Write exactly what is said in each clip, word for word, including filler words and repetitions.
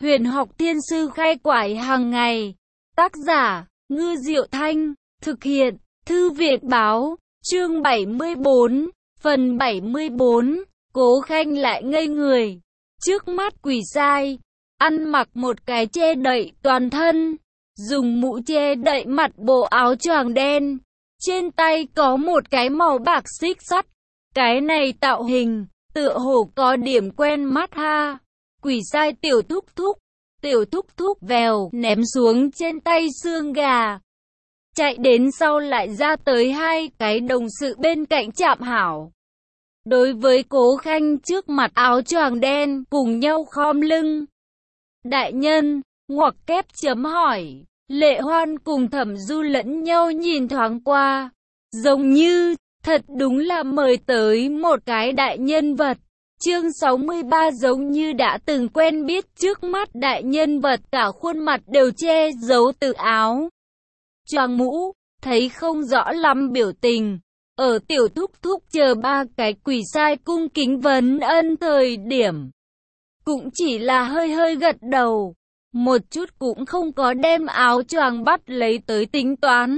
Huyền học thiên sư khai quải hàng ngày. Tác giả, Ngư Diệu Thanh. Thực hiện, Thư viện báo. Chương bảy mươi bốn. Phần bảy mươi bốn. Cố Khanh lại ngây người. Trước mắt quỷ sai, ăn mặc một cái che đậy toàn thân, dùng mũ che đậy mặt, bộ áo choàng đen. Trên tay có một cái màu bạc xích sắt. Cái này tạo hình, tựa hồ có điểm quen mắt ha. Quỷ sai tiểu thúc thúc. Tiểu thúc thúc vèo, ném xuống trên tay xương gà. Chạy đến sau lại ra tới hai cái đồng sự bên cạnh chạm hảo. Đối với Cố Khanh trước mặt áo choàng đen, cùng nhau khom lưng. Đại nhân, ngoặc kép chấm hỏi. Lệ Hoan cùng Thẩm Du lẫn nhau nhìn thoáng qua. Giống như, thật đúng là mời tới một cái đại nhân vật. Chương sáu mươi ba giống như đã từng quen biết, trước mắt đại nhân vật cả khuôn mặt đều che giấu từ áo choàng mũ, thấy không rõ lắm biểu tình. Ở tiểu thúc thúc chờ ba cái quỷ sai cung kính vấn ân thời điểm, cũng chỉ là hơi hơi gật đầu, một chút cũng không có đem áo choàng bắt lấy tới tính toán.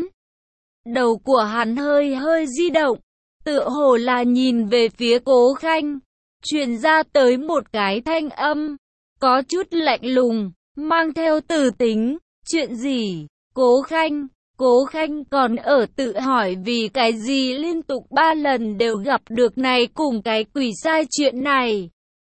Đầu của hắn hơi hơi di động, tựa hồ là nhìn về phía Cố Khanh. Truyền ra tới một cái thanh âm, có chút lạnh lùng, mang theo từ tính. Chuyện gì? Cố Khanh, Cố Khanh còn ở tự hỏi vì cái gì liên tục ba lần đều gặp được này cùng cái quỷ sai chuyện này.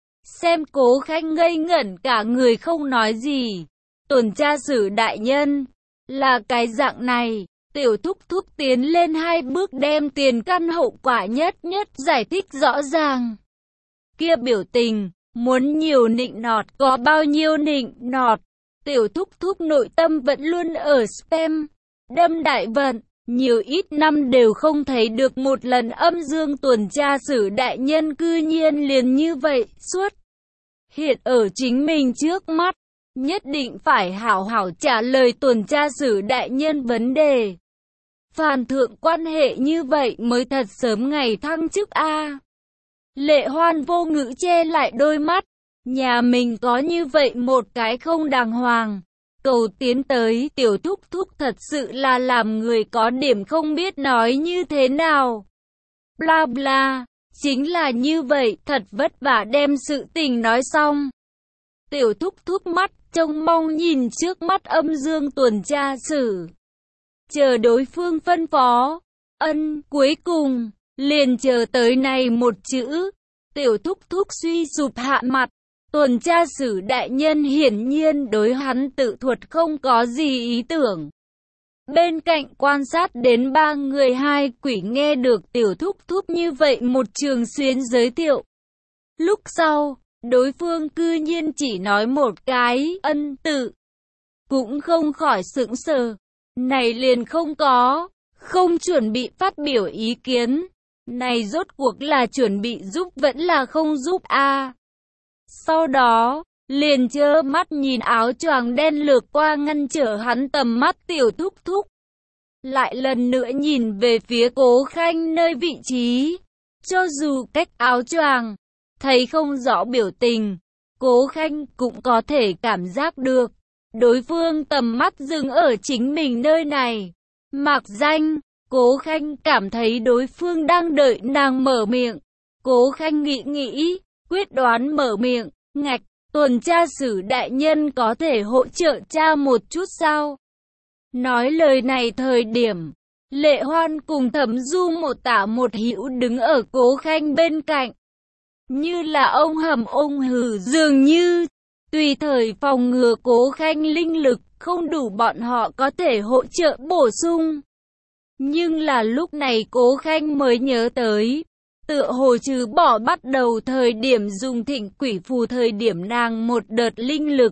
Xem Cố Khanh ngây ngẩn cả người không nói gì. Tuần tra sử đại nhân, là cái dạng này. Tiểu thúc thúc tiến lên hai bước đem tiền căn hậu quả nhất nhất giải thích rõ ràng. Kia biểu tình, muốn nhiều nịnh nọt có bao nhiêu nịnh nọt. Tiểu thúc thúc nội tâm vẫn luôn ở spam, đâm đại vận, nhiều ít năm đều không thấy được một lần âm dương tuần tra sử đại nhân cư nhiên liền như vậy suốt. Hiện ở chính mình trước mắt, nhất định phải hảo hảo trả lời tuần tra sử đại nhân vấn đề. Phàn thượng quan hệ như vậy mới thật sớm ngày thăng chức a. Lệ Hoan vô ngữ che lại đôi mắt, nhà mình có như vậy một cái không đàng hoàng. Cầu tiến tới tiểu thúc thúc thật sự là làm người có điểm không biết nói như thế nào. Bla bla, chính là như vậy, thật vất vả đem sự tình nói xong. Tiểu thúc thúc mắt trông mong nhìn trước mắt âm dương tuần tra sử. Chờ đối phương phân phó, ân, cuối cùng, liền chờ tới này một chữ. Tiểu thúc thúc suy sụp hạ mặt. Tuần tra sử đại nhân hiển nhiên đối hắn tự thuật không có gì ý tưởng. Bên cạnh quan sát đến ba người hai quỷ nghe được tiểu thúc thúc như vậy một trường xuyến giới thiệu. Lúc sau, đối phương cư nhiên chỉ nói một cái ân tự. Cũng không khỏi sững sờ. Này liền không có, không chuẩn bị phát biểu ý kiến. Này rốt cuộc là chuẩn bị giúp vẫn là không giúp a? À. Sau đó, liền trơ mắt nhìn áo choàng đen lược qua ngăn trở hắn tầm mắt tiểu thúc thúc. Lại lần nữa nhìn về phía Cố Khanh nơi vị trí. Cho dù cách áo choàng, thấy không rõ biểu tình, Cố Khanh cũng có thể cảm giác được. Đối phương tầm mắt dừng ở chính mình nơi này. Mạc danh, Cố Khanh cảm thấy đối phương đang đợi nàng mở miệng. Cố Khanh nghĩ nghĩ, quyết đoán mở miệng. Ngạch, tuần tra sử đại nhân có thể hỗ trợ cha một chút sao? Nói lời này thời điểm, Lệ Hoan cùng Thẩm Du một tả một hữu đứng ở Cố Khanh bên cạnh. Như là ông hầm ông hử dường như, tùy thời phòng ngừa Cố Khanh linh lực không đủ bọn họ có thể hỗ trợ bổ sung. Nhưng là lúc này Cố Khanh mới nhớ tới, tựa hồ trừ bỏ bắt đầu thời điểm dùng thịnh quỷ phù thời điểm nàng một đợt linh lực.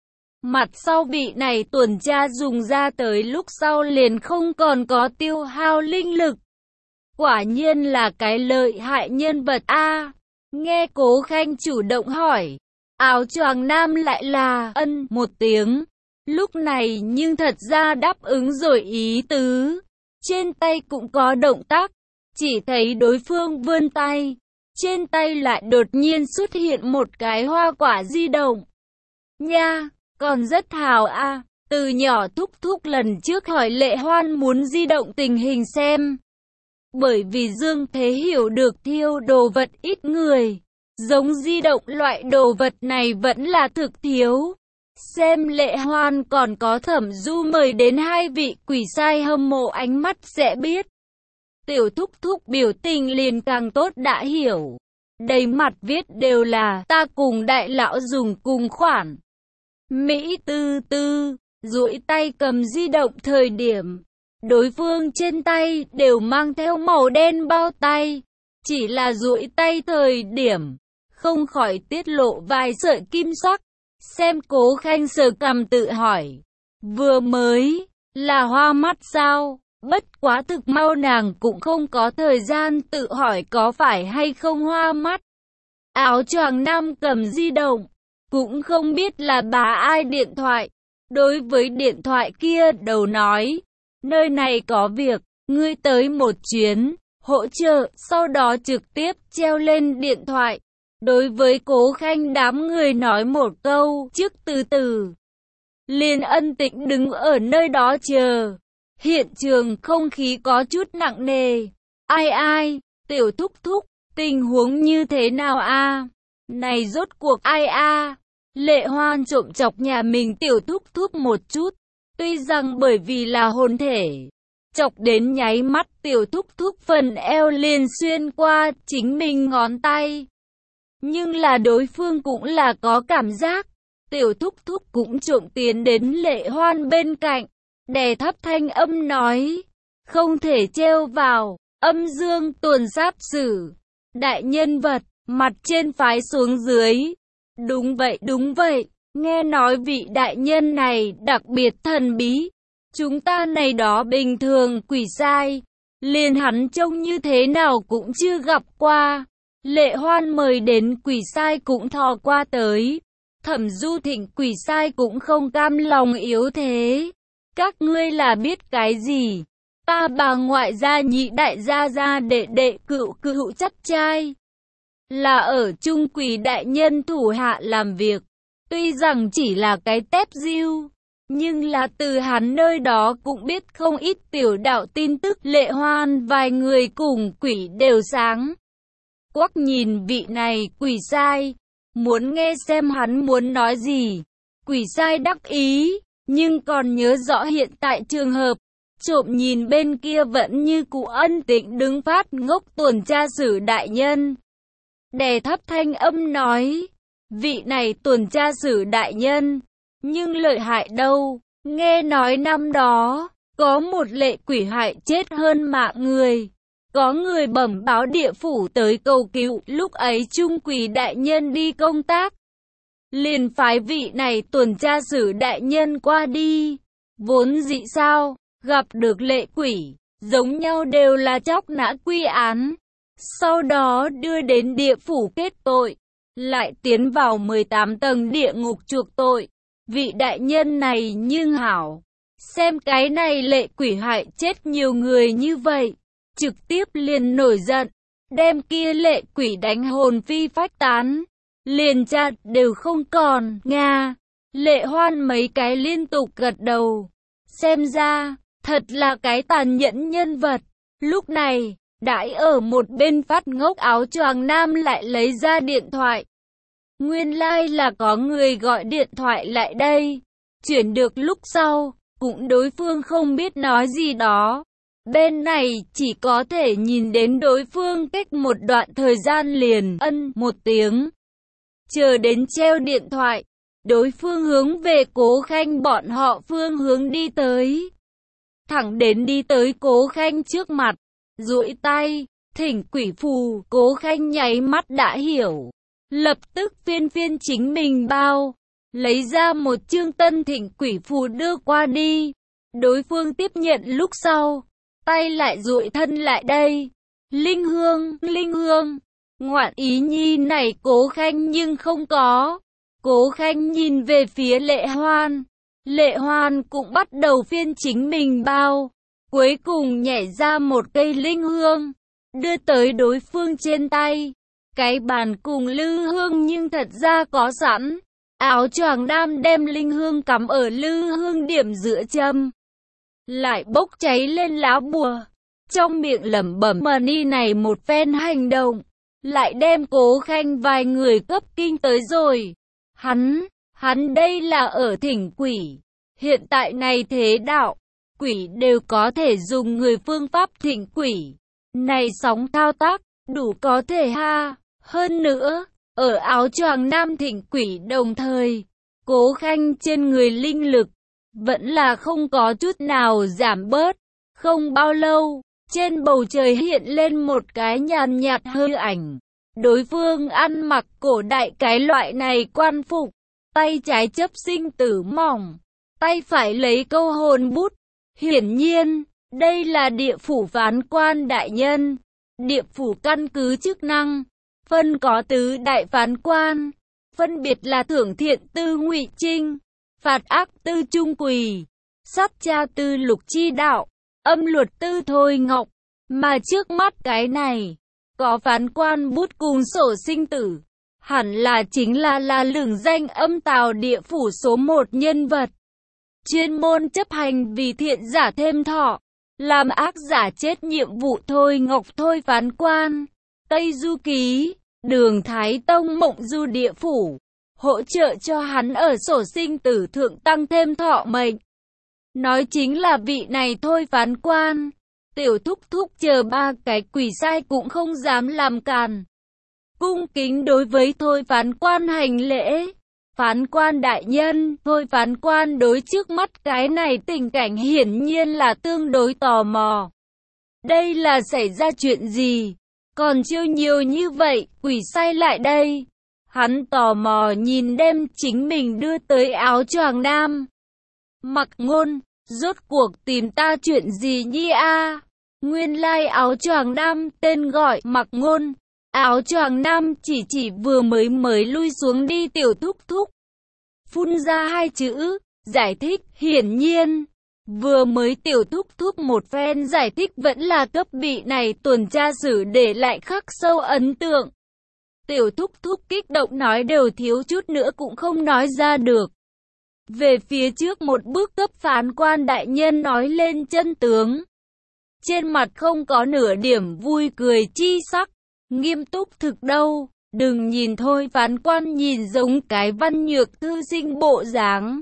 Mặt sau vị này tuần tra dùng ra tới lúc sau liền không còn có tiêu hao linh lực. Quả nhiên là cái lợi hại nhân vật a. Nghe Cố Khanh chủ động hỏi, áo choàng nam lại là ân một tiếng. Lúc này nhưng thật ra đáp ứng rồi ý tứ. Trên tay cũng có động tác. Chỉ thấy đối phương vươn tay, trên tay lại đột nhiên xuất hiện một cái hoa quả di động. Nha, còn rất hào a. Từ nhỏ thúc thúc lần trước hỏi Lệ Hoan muốn di động tình hình xem. Bởi vì Dương Thế hiểu được thiêu đồ vật ít người. Giống di động loại đồ vật này vẫn là thực thiếu. Xem Lệ Hoan còn có Thẩm Du mời đến hai vị quỷ sai hâm mộ ánh mắt sẽ biết. Tiểu thúc thúc biểu tình liền càng tốt đã hiểu. Đầy mặt viết đều là ta cùng đại lão dùng cùng khoản. Mỹ tư tư, duỗi tay cầm di động thời điểm. Đối phương trên tay đều mang theo màu đen bao tay. Chỉ là duỗi tay thời điểm, không khỏi tiết lộ vài sợi kim sắc. Xem Cố Khanh sờ cằm tự hỏi. Vừa mới, là hoa mắt sao? Bất quá thực mau nàng cũng không có thời gian tự hỏi có phải hay không hoa mắt. Áo choàng nam cầm di động, cũng không biết là bà ai điện thoại. Đối với điện thoại kia đầu nói, nơi này có việc, ngươi tới một chuyến, hỗ trợ, sau đó trực tiếp treo lên điện thoại. Đối với Cố Khanh đám người nói một câu, trước từ từ. Liên Ân Tĩnh đứng ở nơi đó chờ. Hiện trường không khí có chút nặng nề. Ai ai, tiểu thúc thúc, tình huống như thế nào a? Này rốt cuộc ai a? Lệ Hoan trộm chọc nhà mình tiểu thúc thúc một chút. Tuy rằng bởi vì là hồn thể, chọc đến nháy mắt tiểu thúc thúc phần eo liền xuyên qua chính mình ngón tay. Nhưng là đối phương cũng là có cảm giác. Tiểu thúc thúc cũng trộm tiến đến Lệ Hoan bên cạnh. Đè thấp thanh âm nói. Không thể treo vào. Âm dương tuần sát sử. Đại nhân vật. Mặt trên phái xuống dưới. Đúng vậy đúng vậy. Nghe nói vị đại nhân này đặc biệt thần bí. Chúng ta này đó bình thường quỷ sai. Liền hắn trông như thế nào cũng chưa gặp qua. Lệ Hoan mời đến quỷ sai cũng thò qua tới. Thẩm Du Thịnh quỷ sai cũng không cam lòng yếu thế. Các ngươi là biết cái gì? Ta bà ngoại gia nhị đại gia gia đệ đệ cựu cựu chắc trai. Là ở trung quỷ đại nhân thủ hạ làm việc. Tuy rằng chỉ là cái tép diêu, nhưng là từ hắn nơi đó cũng biết không ít tiểu đạo tin tức. Lệ Hoan vài người cùng quỷ đều sáng. Quắc nhìn vị này quỷ sai, muốn nghe xem hắn muốn nói gì. Quỷ sai đắc ý, nhưng còn nhớ rõ hiện tại trường hợp. Trộm nhìn bên kia vẫn như cụ Ân Tĩnh đứng phát ngốc tuần tra sử đại nhân. Đè thấp thanh âm nói, vị này tuần tra sử đại nhân, nhưng lợi hại đâu. Nghe nói năm đó, có một lệ quỷ hại chết hơn mạng người. Có người bẩm báo địa phủ tới cầu cứu, lúc ấy trung quỷ đại nhân đi công tác. Liền phái vị này tuần tra sử đại nhân qua đi. Vốn dĩ sao, gặp được lệ quỷ, giống nhau đều là chóc nã quy án. Sau đó đưa đến địa phủ kết tội, lại tiến vào mười tám tầng địa ngục chuộc tội. Vị đại nhân này nhưng hảo, xem cái này lệ quỷ hại chết nhiều người như vậy. Trực tiếp liền nổi giận, đem kia lệ quỷ đánh hồn phi phách tán, liền chặt đều không còn. Nga, Lệ Hoan mấy cái liên tục gật đầu, xem ra, thật là cái tàn nhẫn nhân vật. Lúc này, đãi ở một bên phát ngốc áo choàng nam lại lấy ra điện thoại. Nguyên lai like là có người gọi điện thoại lại đây, chuyển được lúc sau, cũng đối phương không biết nói gì đó. Bên này chỉ có thể nhìn đến đối phương cách một đoạn thời gian liền ân một tiếng. Chờ đến treo điện thoại, đối phương hướng về Cố Khanh bọn họ phương hướng đi tới. Thẳng đến đi tới Cố Khanh trước mặt, duỗi tay, thỉnh quỷ phù. Cố Khanh nháy mắt đã hiểu, lập tức phiên phiên chính mình bao, lấy ra một chương tân thỉnh quỷ phù đưa qua đi. Đối phương tiếp nhận lúc sau, tay lại duỗi thân lại đây. Linh hương, linh hương, ngoạn ý nhi này Cố Khanh nhưng không có. Cố Khanh nhìn về phía Lệ Hoan. Lệ Hoan cũng bắt đầu phiên chính mình bao. Cuối cùng nhảy ra một cây linh hương, đưa tới đối phương trên tay. Cái bàn cùng lư hương nhưng thật ra có sẵn. Áo choàng nam đem linh hương cắm ở lư hương điểm giữa châm, lại bốc cháy lên lá bùa, trong miệng lẩm bẩm mà ni này một phen hành động, lại đem Cố Khanh vài người cấp kinh tới rồi. Hắn, hắn đây là ở thỉnh quỷ. Hiện tại này thế đạo, quỷ đều có thể dùng người phương pháp thỉnh quỷ. Này sóng thao tác, đủ có thể ha. Hơn nữa, ở áo choàng nam thỉnh quỷ đồng thời, Cố Khanh trên người linh lực, vẫn là không có chút nào giảm bớt. Không bao lâu, trên bầu trời hiện lên một cái nhàn nhạt hư ảnh. Đối phương ăn mặc cổ đại cái loại này quan phục, tay trái chấp sinh tử mỏng, tay phải lấy câu hồn bút. Hiển nhiên, đây là địa phủ phán quan đại nhân. Địa phủ căn cứ chức năng, phân có tứ đại phán quan, phân biệt là thưởng thiện tư Ngụy Trinh, phạt ác tư Trung Quỳ, sát tra tư Lục Chi Đạo, âm luật tư Thôi Ngọc. Mà trước mắt cái này, có phán quan bút cùng sổ sinh tử, hẳn là chính là là lừng danh âm tào địa phủ số một nhân vật. Chuyên môn chấp hành vì thiện giả thêm thọ, làm ác giả chết nhiệm vụ Thôi Ngọc Thôi phán quan. Tây Du Ký, Đường Thái Tông mộng du địa phủ, hỗ trợ cho hắn ở sổ sinh tử thượng tăng thêm thọ mệnh. Nói chính là vị này Thôi phán quan. Tiểu thúc thúc chờ ba cái quỷ sai cũng không dám làm càn. Cung kính đối với Thôi phán quan hành lễ. Phán quan đại nhân, Thôi phán quan đối trước mắt cái này tình cảnh hiển nhiên là tương đối tò mò. Đây là xảy ra chuyện gì? Còn chưa nhiều như vậy, quỷ sai lại đây. Hắn tò mò nhìn đem chính mình đưa tới áo choàng nam. Mặc Ngôn, rốt cuộc tìm ta chuyện gì nhi a? Nguyên lai áo choàng nam tên gọi Mặc Ngôn. Áo choàng nam chỉ chỉ vừa mới mới lui xuống đi tiểu thúc thúc. Phun ra hai chữ, giải thích, hiển nhiên. Vừa mới tiểu thúc thúc một phen giải thích vẫn là cấp bị này tuần tra sử để lại khắc sâu ấn tượng. Tiểu thúc thúc kích động nói đều thiếu chút nữa cũng không nói ra được. Về phía trước một bước cấp phán quan đại nhân nói lên chân tướng. Trên mặt không có nửa điểm vui cười chi sắc, nghiêm túc thực đâu. Đừng nhìn Thôi phán quan nhìn giống cái văn nhược thư sinh bộ dáng.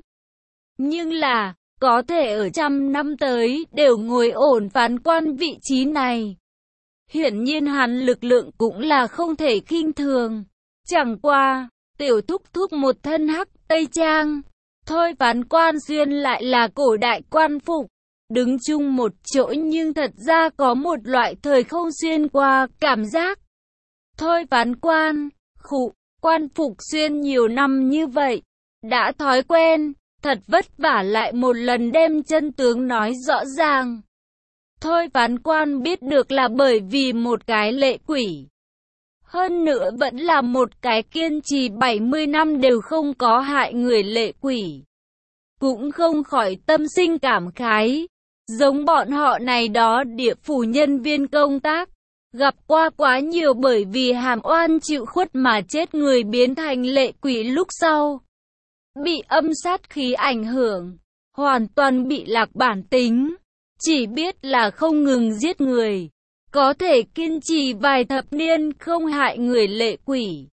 Nhưng là, có thể ở trăm năm tới đều ngồi ổn phán quan vị trí này. Hiển nhiên hắn lực lượng cũng là không thể khinh thường. Chẳng qua, tiểu thúc thúc một thân hắc tây trang. Thôi phán quan xuyên lại là cổ đại quan phục. Đứng chung một chỗ nhưng thật ra có một loại thời không xuyên qua cảm giác. Thôi phán quan, khụ, quan phục xuyên nhiều năm như vậy, đã thói quen, thật vất vả lại một lần đem chân tướng nói rõ ràng. Thôi phán quan biết được là bởi vì một cái lệ quỷ. Hơn nữa vẫn là một cái kiên trì bảy mươi năm đều không có hại người lệ quỷ. Cũng không khỏi tâm sinh cảm khái. Giống bọn họ này đó địa phủ nhân viên công tác. Gặp qua quá nhiều bởi vì hàm oan chịu khuất mà chết người biến thành lệ quỷ lúc sau. Bị âm sát khí ảnh hưởng. Hoàn toàn bị lạc bản tính. Chỉ biết là không ngừng giết người. Có thể kiên trì vài thập niên không hại người lệ quỷ.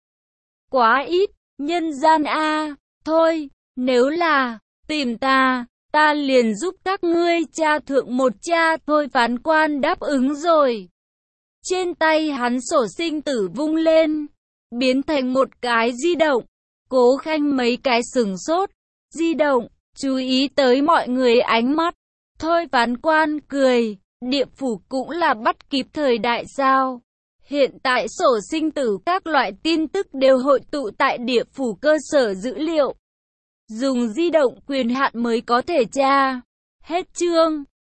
Quá ít, nhân gian a. Thôi, nếu là tìm ta, ta liền giúp các ngươi tra thượng một cha. Thôi phán quan đáp ứng rồi. Trên tay hắn sổ sinh tử vung lên, biến thành một cái di động. Cố Khanh mấy cái sừng sốt, di động, chú ý tới mọi người ánh mắt. Thôi phán quan cười, địa phủ cũng là bắt kịp thời đại sao. Hiện tại sổ sinh tử các loại tin tức đều hội tụ tại địa phủ cơ sở dữ liệu. Dùng di động quyền hạn mới có thể tra. Hết chương.